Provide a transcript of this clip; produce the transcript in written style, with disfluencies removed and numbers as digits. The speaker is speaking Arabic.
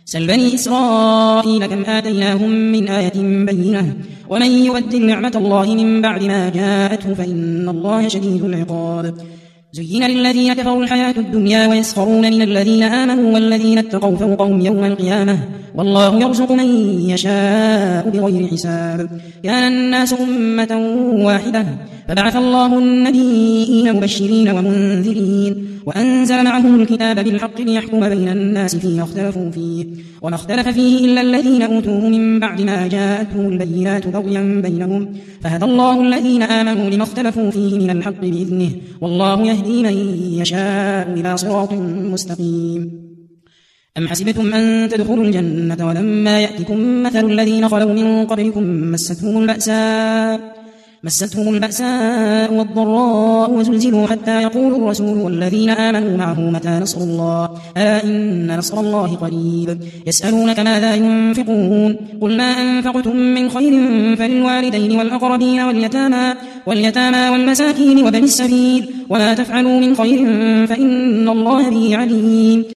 سل بني إسرائيل كم آتيناهم من آية بينة ومن يبدل نعمة الله من بعد ما جاءته فإن الله شديد العقاب. زين للذين كفروا الحياة الدنيا ويسخرون من الذين آمنوا والذين اتقوا فوقهم يوم القيامة والله يرزق من يشاء بغير حساب. كان الناس أمة واحدة فبعث الله النبيين مبشرين ومنذرين وأنزل معهم الكتاب بالحق ليحكم بين الناس فيما اختلفوا فيه وما اختلف فيه إلا الذين أوتوه من بعد ما جاءتهم البينات بغيا بينهم فهدى الله الذين آمنوا لما اختلفوا فيه من الحق بإذنه والله يهدي من يشاء إلى صراط مستقيم. أم حسبتم أن تدخلوا الجنة ولما يأتكم مثل الذين خلوا من قبلكم مستهم البأساء والضراء وزلزلوا حتى يقول الرسول والذين آمنوا معه متى نصر الله ألا إن نصر الله قريب. يسألونك ماذا ينفقون قل ما أنفقتم من خير فللوالدين والأقربين واليتامى والمساكين وبني السبيل وما تفعلوا من خير فإن الله به عليم.